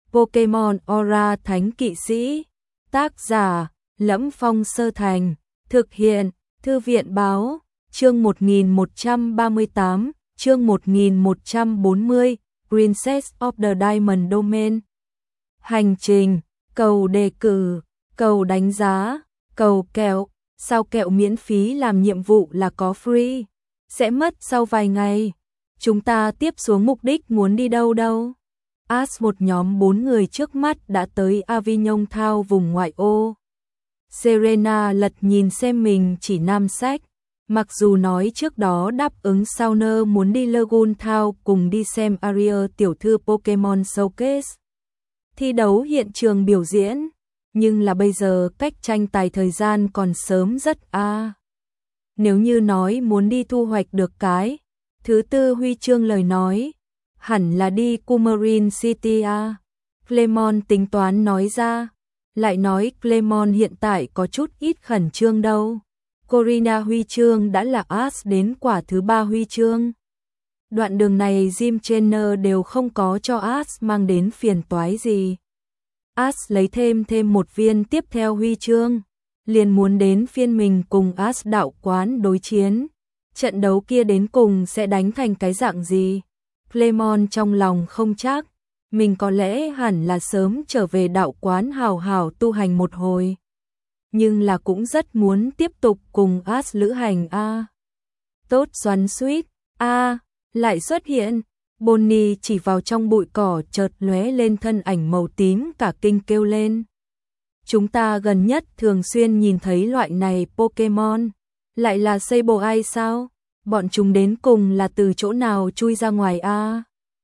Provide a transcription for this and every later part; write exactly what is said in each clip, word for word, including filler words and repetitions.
Pokemon Aura Thánh Kỵ Sĩ. Tác giả: Lẫm Phong Sơ Thành. Thực hiện: Thư viện Báo. Chương một nghìn một trăm ba mươi tám, chương một nghìn một trăm bốn mươi, Princess of the Diamond Domain. Hành trình: cầu đề cử, cầu đánh giá, cầu kẹo. Sao kẹo miễn phí làm nhiệm vụ là có free? Sẽ mất sau vài ngày. Chúng ta tiếp xuống mục đích muốn đi đâu đâu? Ash một nhóm bốn người trước mắt đã tới Avignon Town vùng ngoại ô. Serena lật nhìn xem mình chỉ năm sách. Mặc dù nói trước đó đáp ứng Sauner muốn đi Lagoon Town cùng đi xem Ariel tiểu thư Pokemon Showcase, thi đấu hiện trường biểu diễn, nhưng là bây giờ cách tranh tài thời gian còn sớm rất a. À. Nếu như nói muốn đi thu hoạch được cái thứ tư huy chương lời nói, hẳn là đi Coumarin City a. À. Clemon tính toán nói ra, lại nói Clemon hiện tại có chút ít khẩn trương đâu. Corina huy chương đã là Ash đến quả thứ ba huy chương. Đoạn đường này Jim Trainer đều không có cho Ash mang đến phiền toái gì. Ash lấy thêm thêm một viên tiếp theo huy chương, liền muốn đến phiên mình cùng Ash đạo quán đối chiến. Trận đấu kia đến cùng sẽ đánh thành cái dạng gì? Clemon trong lòng không chắc, mình có lẽ hẳn là sớm trở về đạo quán hào hào tu hành một hồi. Nhưng là cũng rất muốn tiếp tục cùng Ash lữ hành a. À. Tốt xoắn suýt, a, à, lại xuất hiện. Bonnie chỉ vào trong bụi cỏ chợt lóe lên thân ảnh màu tím cả kinh kêu lên. Chúng ta gần nhất thường xuyên nhìn thấy loại này Pokemon, lại là Sableye sao? Bọn chúng đến cùng là từ chỗ nào chui ra ngoài a? À?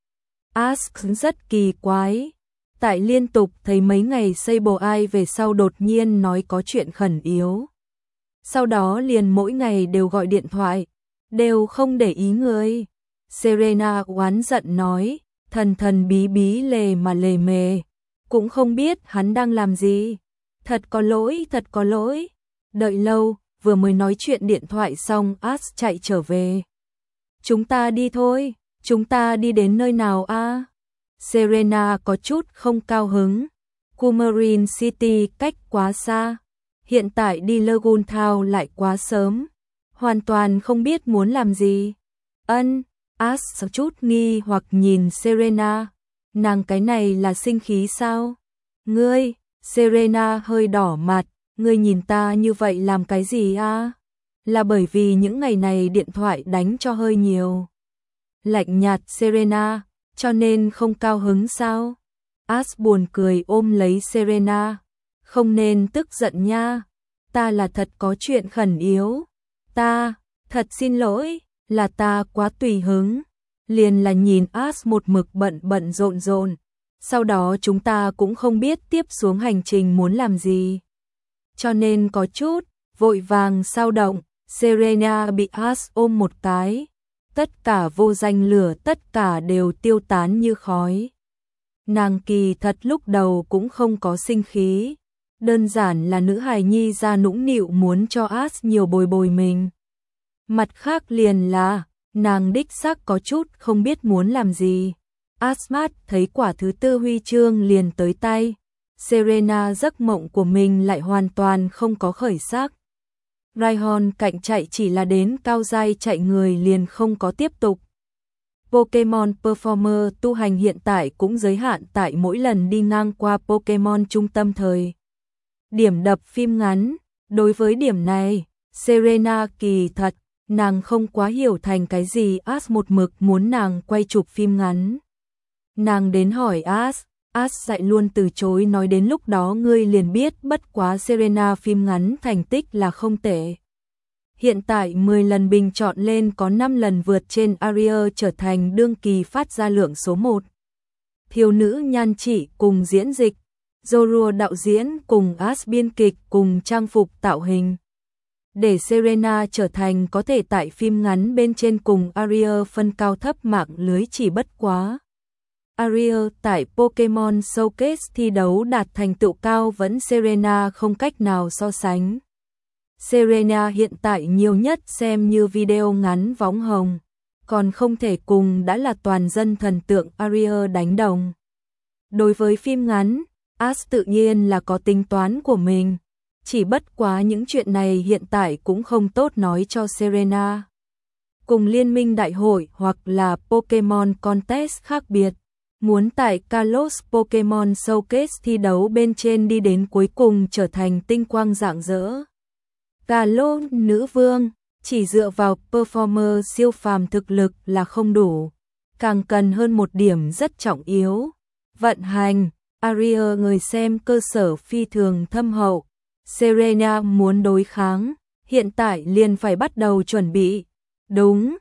Ash rất kỳ quái. Tại liên tục thấy mấy ngày Sableye về sau đột nhiên nói có chuyện khẩn yếu. Sau đó liền mỗi ngày đều gọi điện thoại, đều không để ý người. Serena oán giận nói, thần thần bí bí lề mà lề mề, cũng không biết hắn đang làm gì. Thật có lỗi, thật có lỗi. Đợi lâu, vừa mới nói chuyện điện thoại xong Ash chạy trở về. Chúng ta đi thôi, chúng ta đi đến nơi nào a? À? Serena có chút không cao hứng. Coumarin City cách quá xa, hiện tại đi Lagoon Town lại quá sớm, hoàn toàn không biết muốn làm gì. Ân, Ash chút nghi hoặc nhìn Serena, nàng cái này là sinh khí sao? Ngươi, Serena hơi đỏ mặt, ngươi nhìn ta như vậy làm cái gì a? À? Là bởi vì những ngày này điện thoại đánh cho hơi nhiều. Lạnh nhạt Serena, cho nên không cao hứng sao? Ash buồn cười ôm lấy Serena, không nên tức giận nha, ta là thật có chuyện khẩn yếu. Ta, thật xin lỗi, là ta quá tùy hứng. Liền là nhìn Ash một mực bận bận rộn rộn, sau đó chúng ta cũng không biết tiếp xuống hành trình muốn làm gì, cho nên có chút vội vàng sao động. Serena bị Ash ôm một cái, tất cả vô danh lửa tất cả đều tiêu tán như khói. Nàng kỳ thật lúc đầu cũng không có sinh khí, đơn giản là nữ hài nhi ra nũng nịu muốn cho Ash nhiều bồi bồi mình. Mặt khác liền là, nàng đích xác có chút không biết muốn làm gì. Asmat thấy quả thứ tư huy chương liền tới tay, Serena giấc mộng của mình lại hoàn toàn không có khởi sắc. Rhyhorn cạnh chạy chỉ là đến cao giai chạy người liền không có tiếp tục. Pokemon Performer tu hành hiện tại cũng giới hạn tại mỗi lần đi ngang qua Pokemon trung tâm thời điểm đập phim ngắn. Đối với điểm này, Serena kỳ thật, nàng không quá hiểu thành cái gì Ash một mực muốn nàng quay chụp phim ngắn. Nàng đến hỏi Ash, Ash dạy luôn từ chối, nói đến lúc đó ngươi liền biết, bất quá Serena phim ngắn thành tích là không tệ. Hiện tại mười lần bình chọn lên có năm lần vượt trên Ariel trở thành đương kỳ phát ra lượng số một. Thiếu nữ nhan trị cùng diễn dịch, Zorua đạo diễn cùng Ash biên kịch cùng trang phục tạo hình. Để Serena trở thành có thể tại phim ngắn bên trên cùng Ariel phân cao thấp mạng lưới chỉ bất quá. Ariel tại Pokemon Showcase thi đấu đạt thành tựu cao vẫn Serena không cách nào so sánh. Serena hiện tại nhiều nhất xem như video ngắn võng hồng, còn không thể cùng đã là toàn dân thần tượng Ariel đánh đồng. Đối với phim ngắn, As tự nhiên là có tính toán của mình. Chỉ bất quá những chuyện này hiện tại cũng không tốt nói cho Serena. Cùng Liên minh đại hội hoặc là Pokemon Contest khác biệt. Muốn tại Kalos Pokemon Showcase thi đấu bên trên đi đến cuối cùng trở thành tinh quang rạng rỡ. Kalos nữ vương, chỉ dựa vào performer siêu phàm thực lực là không đủ. Càng cần hơn một điểm rất trọng yếu. Vận hành, Aria người xem cơ sở phi thường thâm hậu. Serena muốn đối kháng, hiện tại liền phải bắt đầu chuẩn bị. Đúng,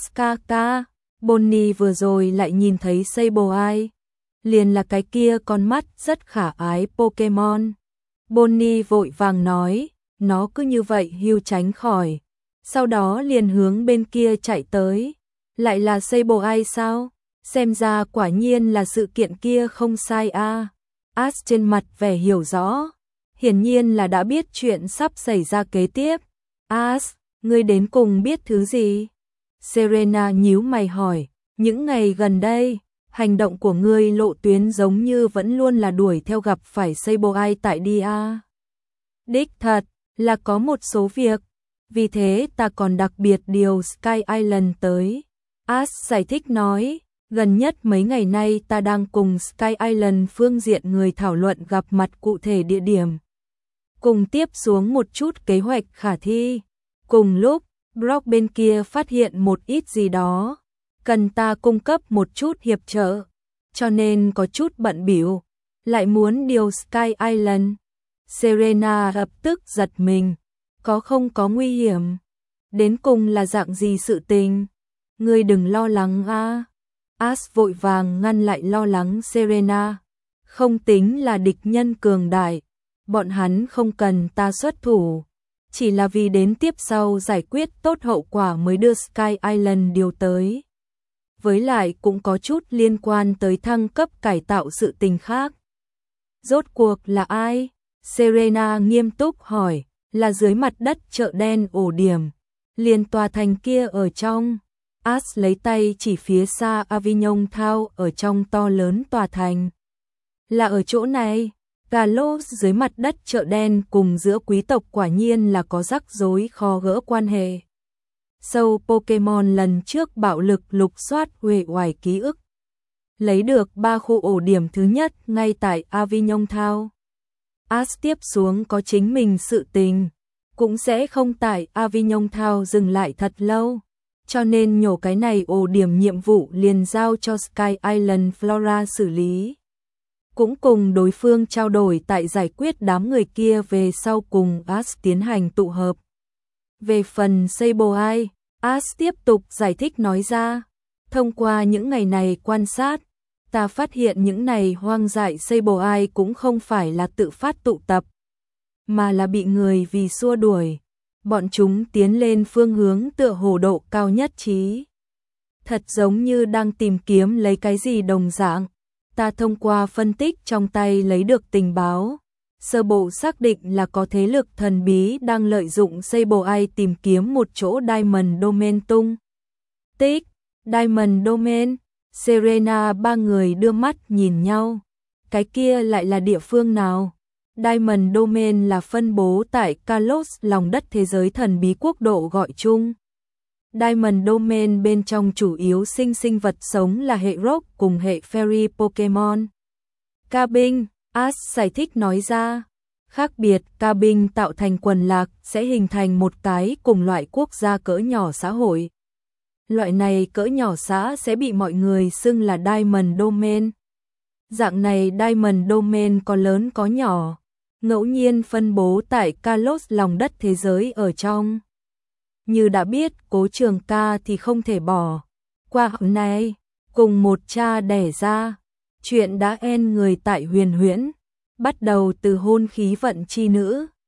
Asuka, Bonnie vừa rồi lại nhìn thấy Sableye. Liền là cái kia con mắt rất khả ái Pokemon. Bonnie vội vàng nói, nó cứ như vậy hưu tránh khỏi. Sau đó liền hướng bên kia chạy tới. Lại là Sableye sao? Xem ra quả nhiên là sự kiện kia không sai a. À. As trên mặt vẻ hiểu rõ. Hiển nhiên là đã biết chuyện sắp xảy ra kế tiếp. As, ngươi đến cùng biết thứ gì? Serena nhíu mày hỏi, những ngày gần đây, hành động của ngươi lộ tuyến giống như vẫn luôn là đuổi theo gặp phải Sableye tại đi a. Đích thật, là có một số việc, vì thế ta còn đặc biệt điều Sky Island tới. As giải thích nói, gần nhất mấy ngày nay ta đang cùng Sky Island phương diện người thảo luận gặp mặt cụ thể địa điểm. Cùng tiếp xuống một chút kế hoạch khả thi. Cùng lúc, Brock bên kia phát hiện một ít gì đó, cần ta cung cấp một chút hiệp trợ, cho nên có chút bận bịu, lại muốn điều Sky Island. Serena lập tức giật mình, có không có nguy hiểm? Đến cùng là dạng gì sự tình? Ngươi đừng lo lắng a. As vội vàng ngăn lại lo lắng Serena, không tính là địch nhân cường đại, bọn hắn không cần ta xuất thủ. Chỉ là vì đến tiếp sau giải quyết tốt hậu quả mới đưa Sky Island điều tới. Với lại cũng có chút liên quan tới thăng cấp cải tạo sự tình khác. Rốt cuộc là ai? Serena nghiêm túc hỏi, là dưới mặt đất chợ đen ổ điểm. Liền tòa thành kia ở trong. As lấy tay chỉ phía xa Avignon Town ở trong to lớn tòa thành. Là ở chỗ này. Kalos dưới mặt đất chợ đen cùng giữa quý tộc quả nhiên là có rắc rối khó gỡ quan hệ. Sâu Pokemon lần trước bạo lực lục soát huệ oải ký ức. Lấy được ba khu ổ điểm thứ nhất ngay tại Avignon Town. As tiếp xuống có chính mình sự tình, cũng sẽ không tại Avignon Town dừng lại thật lâu. Cho nên nhổ cái này ổ điểm nhiệm vụ liền giao cho Sky Island Flora xử lý. Cũng cùng đối phương trao đổi tại giải quyết đám người kia về sau cùng As tiến hành tụ hợp. Về phần Sableye, As tiếp tục giải thích nói ra, thông qua những ngày này quan sát, ta phát hiện những này hoang dại Sableye cũng không phải là tự phát tụ tập, mà là bị người vì xua đuổi. Bọn chúng tiến lên phương hướng tựa hồ độ cao nhất trí. Thật giống như đang tìm kiếm lấy cái gì đồng dạng. Ta thông qua phân tích trong tay lấy được tình báo, sơ bộ xác định là có thế lực thần bí đang lợi dụng Sableye tìm kiếm một chỗ Diamond Domain tung tích. Diamond Domain, Serena ba người đưa mắt nhìn nhau. Cái kia lại là địa phương nào? Diamond Domain là phân bố tại Kalos, lòng đất thế giới thần bí quốc độ gọi chung. Diamond Domain bên trong chủ yếu sinh sinh vật sống là hệ Rock cùng hệ Fairy Pokemon. Cabin, As giải thích nói ra, khác biệt cabin tạo thành quần lạc sẽ hình thành một cái cùng loại quốc gia cỡ nhỏ xã hội. Loại này cỡ nhỏ xã sẽ bị mọi người xưng là Diamond Domain. Dạng này Diamond Domain có lớn có nhỏ, ngẫu nhiên phân bố tại Kalos lòng đất thế giới ở trong. Như đã biết, Cố Trường Ca thì không thể bỏ qua hôm nay, cùng một cha đẻ ra. Chuyện đã en người tại huyền huyễn, bắt đầu từ hôn khí vận chi nữ.